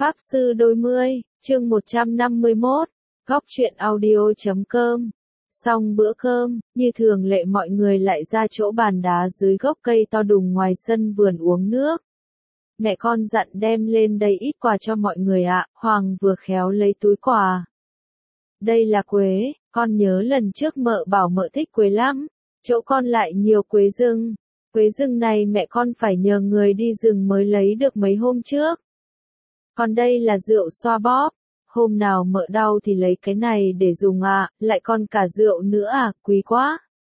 Pháp Sư Đôi Mươi, chương 151, Góc Truyện Audio.com. Xong bữa cơm, như thường lệ mọi người lại ra chỗ bàn đá dưới gốc cây to đùng ngoài sân vườn uống nước. Mẹ con dặn đem lên đây ít quà cho mọi người ạ. Hoàng vừa khéo lấy túi quà. Đây là quế, con nhớ lần trước mợ bảo mợ thích quế lắm, chỗ con lại nhiều quế rừng. Quế rừng này mẹ con phải nhờ người đi rừng mới lấy được mấy hôm trước. Còn đây là rượu xoa bóp, hôm nào mợ đau thì lấy cái này để dùng ạ, lại còn cả rượu nữa à, quý quá.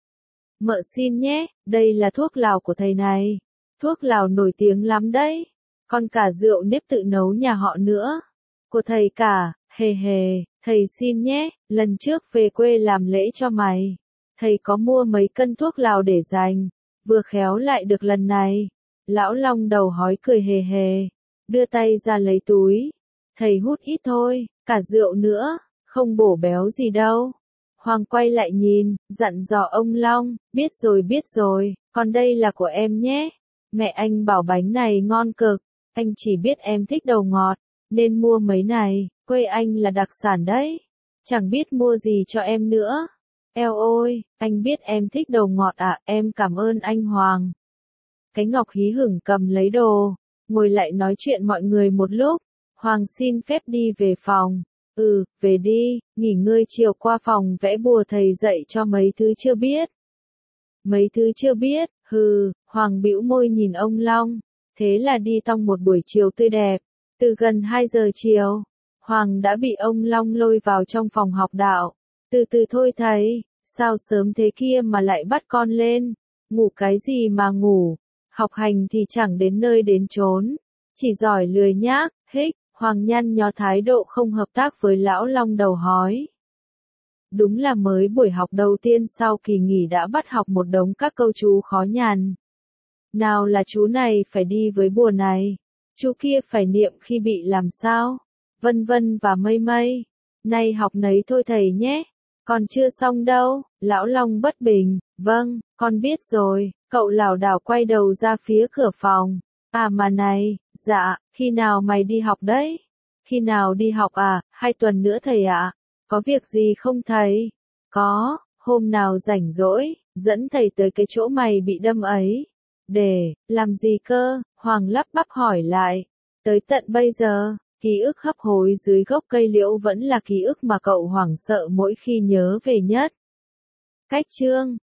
Mợ xin nhé, đây là thuốc lào của thầy này, thuốc lào nổi tiếng lắm đấy, còn cả rượu nếp tự nấu nhà họ nữa, của thầy cả, hề hề, thầy xin nhé, lần trước về quê làm lễ cho mày, thầy có mua mấy cân thuốc lào để dành, vừa khéo lại được lần này. Lão Long đầu hói cười hề hề, đưa tay ra lấy túi, thầy hút ít thôi, cả rượu nữa, không bổ béo gì đâu. Hoàng quay lại nhìn, dặn dò ông Long, biết rồi, còn đây là của em nhé. Mẹ anh bảo bánh này ngon cực, anh chỉ biết em thích đầu ngọt, nên mua mấy này, quê anh là đặc sản đấy. Chẳng biết mua gì cho em nữa. Eo ôi, anh biết em thích đầu ngọt ạ, em cảm ơn anh Hoàng. Cái Ngọc hí hửng cầm lấy đồ, ngồi lại nói chuyện mọi người một lúc. Hoàng xin phép đi về phòng. Về đi, nghỉ ngơi chiều qua phòng vẽ bùa thầy dạy cho mấy thứ chưa biết. Mấy thứ chưa biết, Hoàng bĩu môi nhìn ông Long. Thế là đi tong một buổi chiều tươi đẹp. Từ gần 2 giờ chiều, Hoàng đã bị ông Long lôi vào trong phòng học đạo. Từ từ thôi thầy, sao sớm thế kia mà lại bắt con lên, ngủ cái gì mà ngủ, học hành thì chẳng đến nơi đến chốn, chỉ giỏi lười nhác, Hoàng nhăn nhó thái độ không hợp tác với lão Long đầu hói. Đúng là mới buổi học đầu tiên sau kỳ nghỉ đã bắt học một đống các câu chú khó nhằn. Nào là chú này phải đi với bùa này, chú kia phải niệm khi bị làm sao, vân vân và mây mây. Nay học nấy thôi thầy nhé, còn chưa xong đâu. Lão Long bất bình, vâng, con biết rồi. Cậu lảo đảo quay đầu ra phía cửa phòng. À mà này, dạ, khi nào mày đi học đấy? Khi nào đi học à, 2 tuần nữa thầy ạ. Có việc gì không thầy? Có, hôm nào rảnh rỗi, dẫn thầy tới cái chỗ mày bị đâm ấy. Để, làm gì cơ? Hoàng lắp bắp hỏi lại. Tới tận bây giờ, ký ức hấp hối dưới gốc cây liễu vẫn là ký ức mà cậu hoảng sợ mỗi khi nhớ về nhất. Cách chương